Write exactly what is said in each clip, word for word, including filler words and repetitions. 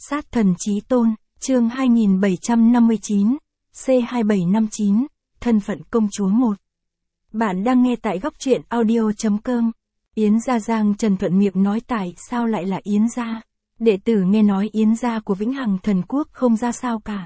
Sát thần chí tôn, chương hai nghìn bảy trăm năm mươi chín, C hai bảy năm chín, thân phận công chúa một. Bạn đang nghe tại góc truyện audio chấm com. Yến Gia Giang Trần thuận miệng nói tại sao lại là Yến Gia. Đệ tử nghe nói Yến Gia của Vĩnh Hằng Thần Quốc không ra sao cả.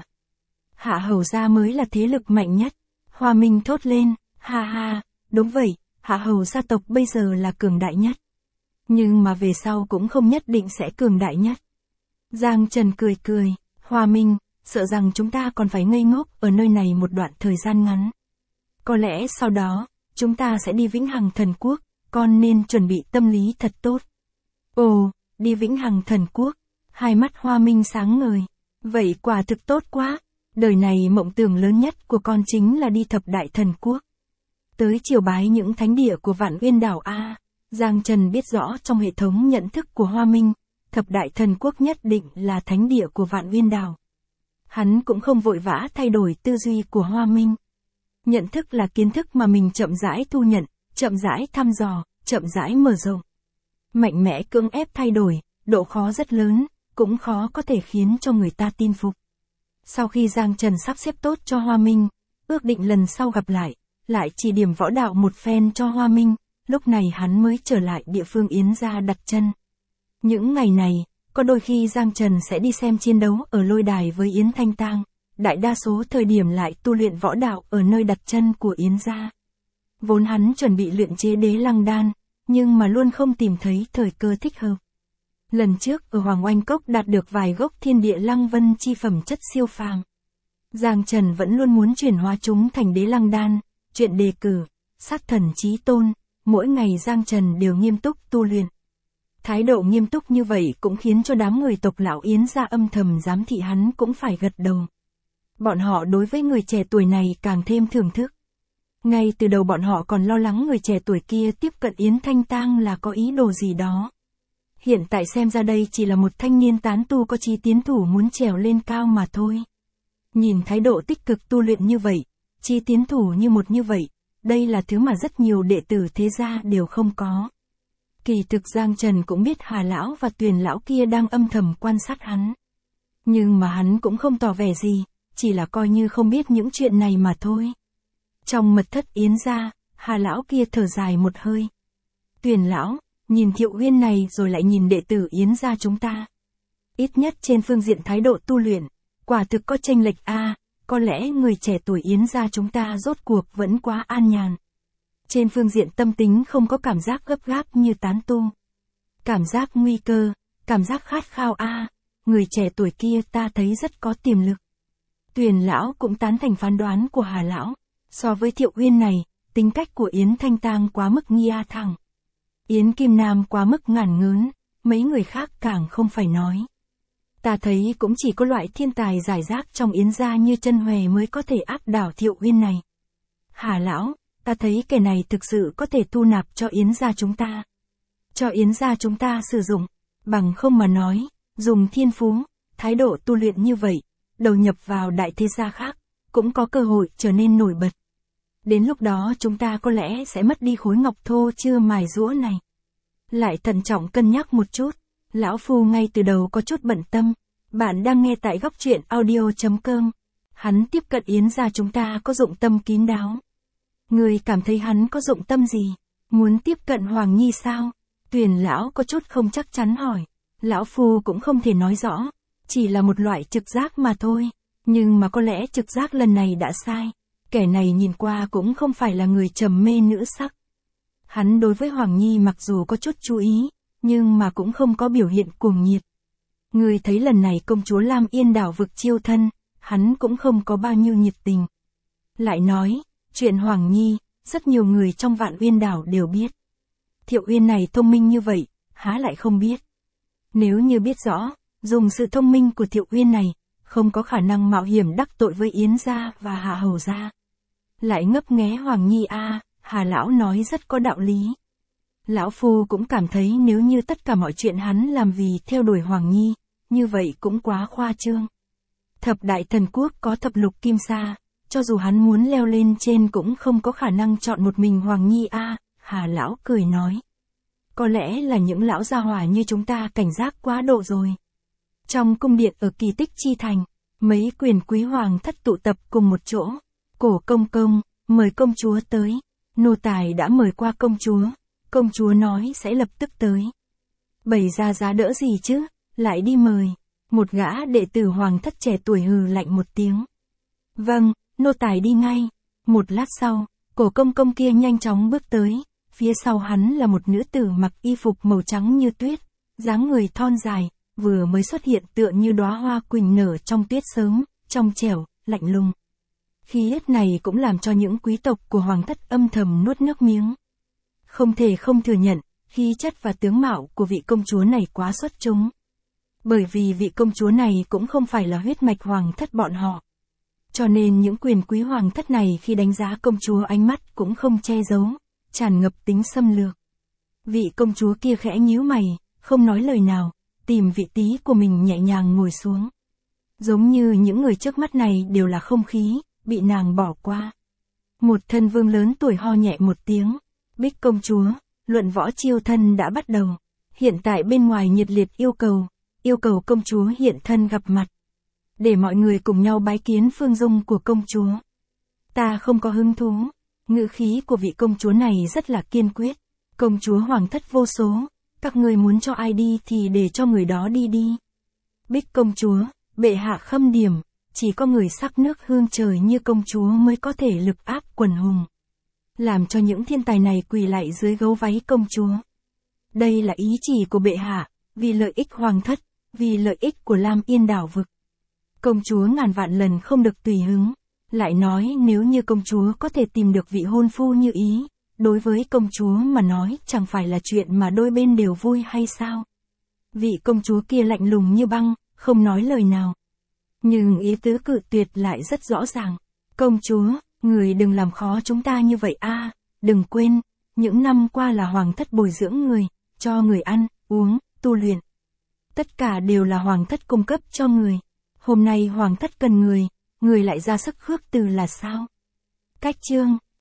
Hạ Hầu Gia mới là thế lực mạnh nhất. Hoa Minh thốt lên, ha ha, đúng vậy, Hạ Hầu gia tộc bây giờ là cường đại nhất. Nhưng mà về sau cũng không nhất định sẽ cường đại nhất. Giang Trần cười cười, Hoa Minh, sợ rằng chúng ta còn phải ngây ngốc ở nơi này một đoạn thời gian ngắn. Có lẽ sau đó, chúng ta sẽ đi Vĩnh Hằng Thần Quốc, con nên chuẩn bị tâm lý thật tốt. Ồ, đi Vĩnh Hằng Thần Quốc, hai mắt Hoa Minh sáng ngời. Vậy quả thực tốt quá, đời này mộng tưởng lớn nhất của con chính là đi thập đại thần quốc. Tới triều bái những thánh địa của Vạn Uyên Đảo A. Giang Trần biết rõ trong hệ thống nhận thức của Hoa Minh, thập đại thần quốc nhất định là thánh địa của Vạn Uyên Đảo. Hắn cũng không vội vã thay đổi tư duy của Hoa Minh. Nhận thức là kiến thức mà mình chậm rãi thu nhận, chậm rãi thăm dò, chậm rãi mở rộng. Mạnh mẽ cưỡng ép thay đổi, độ khó rất lớn, cũng khó có thể khiến cho người ta tin phục. Sau khi Giang Trần sắp xếp tốt cho Hoa Minh, ước định lần sau gặp lại, lại chỉ điểm võ đạo một phen cho Hoa Minh, lúc này hắn mới trở lại địa phương Yến Gia đặt chân. Những ngày này, có đôi khi Giang Trần sẽ đi xem chiến đấu ở lôi đài với Yến Thanh Tang, đại đa số thời điểm lại tu luyện võ đạo ở nơi đặt chân của Yến Gia. Vốn hắn chuẩn bị luyện chế đế lăng đan, nhưng mà luôn không tìm thấy thời cơ thích hợp. Lần trước ở Hoàng Oanh Cốc đạt được vài gốc thiên địa lăng vân chi phẩm chất siêu phàm. Giang Trần vẫn luôn muốn chuyển hóa chúng thành đế lăng đan, chuyện đề cử, sát thần chí tôn, mỗi ngày Giang Trần đều nghiêm túc tu luyện. Thái độ nghiêm túc như vậy cũng khiến cho đám người tộc lão Yến Gia âm thầm giám thị hắn cũng phải gật đầu. Bọn họ đối với người trẻ tuổi này càng thêm thưởng thức. Ngay từ đầu bọn họ còn lo lắng người trẻ tuổi kia tiếp cận Yến Thanh Tang là có ý đồ gì đó. Hiện tại xem ra đây chỉ là một thanh niên tán tu có chí tiến thủ muốn trèo lên cao mà thôi. Nhìn thái độ tích cực tu luyện như vậy, chí tiến thủ như một như vậy, đây là thứ mà rất nhiều đệ tử thế gia đều không có. Kỳ thực Giang Trần cũng biết Hà Lão và Tuyền Lão kia đang âm thầm quan sát hắn. Nhưng mà hắn cũng không tỏ vẻ gì, chỉ là coi như không biết những chuyện này mà thôi. Trong mật thất Yến Gia, Hà Lão kia thở dài một hơi. Tuyền Lão, nhìn Thiệu Uyên này rồi lại nhìn đệ tử Yến Gia chúng ta. Ít nhất trên phương diện thái độ tu luyện, quả thực có chênh lệch a, có lẽ người trẻ tuổi Yến Gia chúng ta rốt cuộc vẫn quá an nhàn. Trên phương diện tâm tính không có cảm giác gấp gáp như tán tu. Cảm giác nguy cơ, cảm giác khát khao a, người trẻ tuổi kia ta thấy rất có tiềm lực. Tuyền Lão cũng tán thành phán đoán của Hà Lão, so với Thiệu Uyên này, tính cách của Yến Thanh Tang quá mức nghi a thẳng. Yến Kim Nam quá mức ngản ngớn, mấy người khác càng không phải nói. Ta thấy cũng chỉ có loại thiên tài giải rác trong Yến Gia như Chân Huệ mới có thể áp đảo Thiệu Uyên này. Hà Lão, ta thấy kẻ này thực sự có thể thu nạp cho Yến Gia chúng ta. Cho Yến Gia chúng ta sử dụng, bằng không mà nói, dùng thiên phú, thái độ tu luyện như vậy, đầu nhập vào đại thế gia khác, cũng có cơ hội trở nên nổi bật. Đến lúc đó chúng ta có lẽ sẽ mất đi khối ngọc thô chưa mài giũa này. Lại thận trọng cân nhắc một chút, lão phu ngay từ đầu có chút bận tâm. Bạn đang nghe tại góc truyện audio chấm com. Hắn tiếp cận Yến Gia chúng ta có dụng tâm kín đáo. Người cảm thấy hắn có dụng tâm gì? Muốn tiếp cận Hoàng Nhi sao? Tuyền Lão có chút không chắc chắn hỏi. Lão phu cũng không thể nói rõ, chỉ là một loại trực giác mà thôi. Nhưng mà có lẽ trực giác lần này đã sai. Kẻ này nhìn qua cũng không phải là người trầm mê nữ sắc. Hắn đối với Hoàng Nhi mặc dù có chút chú ý, nhưng mà cũng không có biểu hiện cuồng nhiệt. Người thấy lần này công chúa Lam Yên đảo vực chiêu thân, hắn cũng không có bao nhiêu nhiệt tình. Lại nói, chuyện Hoàng Nhi, rất nhiều người trong Vạn Uyên đảo đều biết. Thiệu Uyên này thông minh như vậy, há lại không biết. Nếu như biết rõ, dùng sự thông minh của Thiệu Uyên này, không có khả năng mạo hiểm đắc tội với Yến Gia và Hạ Hầu Gia. Lại ngấp nghé Hoàng Nhi a, Hà Lão nói rất có đạo lý. Lão phu cũng cảm thấy nếu như tất cả mọi chuyện hắn làm vì theo đuổi Hoàng Nhi, như vậy cũng quá khoa trương. Thập đại thần quốc có thập lục kim sa, cho dù hắn muốn leo lên trên cũng không có khả năng chọn một mình Hoàng Nhi a, Hà Lão cười nói. Có lẽ là những lão gia hỏa như chúng ta cảnh giác quá độ rồi. Trong cung điện ở Kỳ Tích Chi Thành, mấy quyền quý hoàng thất tụ tập cùng một chỗ. Cổ công công, mời công chúa tới. Nô tài đã mời qua công chúa. Công chúa nói sẽ lập tức tới. Bày ra giá đỡ gì chứ, lại đi mời. Một gã đệ tử hoàng thất trẻ tuổi hừ lạnh một tiếng. Vâng, nô tài đi ngay. Một lát sau, cổ công công kia nhanh chóng bước tới. Phía sau hắn là một nữ tử mặc y phục màu trắng như tuyết, dáng người thon dài, vừa mới xuất hiện tựa như đóa hoa quỳnh nở trong tuyết sớm, trong trẻo, lạnh lùng. Khí chất này cũng làm cho những quý tộc của hoàng thất âm thầm nuốt nước miếng. Không thể không thừa nhận, khí chất và tướng mạo của vị công chúa này quá xuất chúng. Bởi vì vị công chúa này cũng không phải là huyết mạch hoàng thất bọn họ. Cho nên những quyền quý hoàng thất này khi đánh giá công chúa ánh mắt cũng không che giấu, tràn ngập tính xâm lược. Vị công chúa kia khẽ nhíu mày, không nói lời nào, tìm vị trí của mình nhẹ nhàng ngồi xuống. Giống như những người trước mắt này đều là không khí, bị nàng bỏ qua. Một thân vương lớn tuổi ho nhẹ một tiếng. Bích công chúa, luận võ chiêu thân đã bắt đầu. Hiện tại bên ngoài nhiệt liệt yêu cầu, yêu cầu công chúa hiện thân gặp mặt. Để mọi người cùng nhau bái kiến phương dung của công chúa. Ta không có hứng thú. Ngữ khí của vị công chúa này rất là kiên quyết. Công chúa hoàng thất vô số, các người muốn cho ai đi thì để cho người đó đi đi. Bích công chúa, bệ hạ khâm điểm, chỉ có người sắc nước hương trời như công chúa mới có thể lực áp quần hùng. Làm cho những thiên tài này quỳ lại dưới gấu váy công chúa. Đây là ý chỉ của bệ hạ, vì lợi ích hoàng thất, vì lợi ích của Lam Yên đảo vực. Công chúa ngàn vạn lần không được tùy hứng. Lại nói nếu như công chúa có thể tìm được vị hôn phu như ý, đối với công chúa mà nói chẳng phải là chuyện mà đôi bên đều vui hay sao? Vị công chúa kia lạnh lùng như băng, không nói lời nào. Nhưng ý tứ cự tuyệt lại rất rõ ràng. Công chúa, người đừng làm khó chúng ta như vậy a, đừng quên, những năm qua là hoàng thất bồi dưỡng người, cho người ăn, uống, tu luyện. Tất cả đều là hoàng thất cung cấp cho người. Hôm nay hoàng thất cần người, người lại ra sức khước từ là sao? Cách chương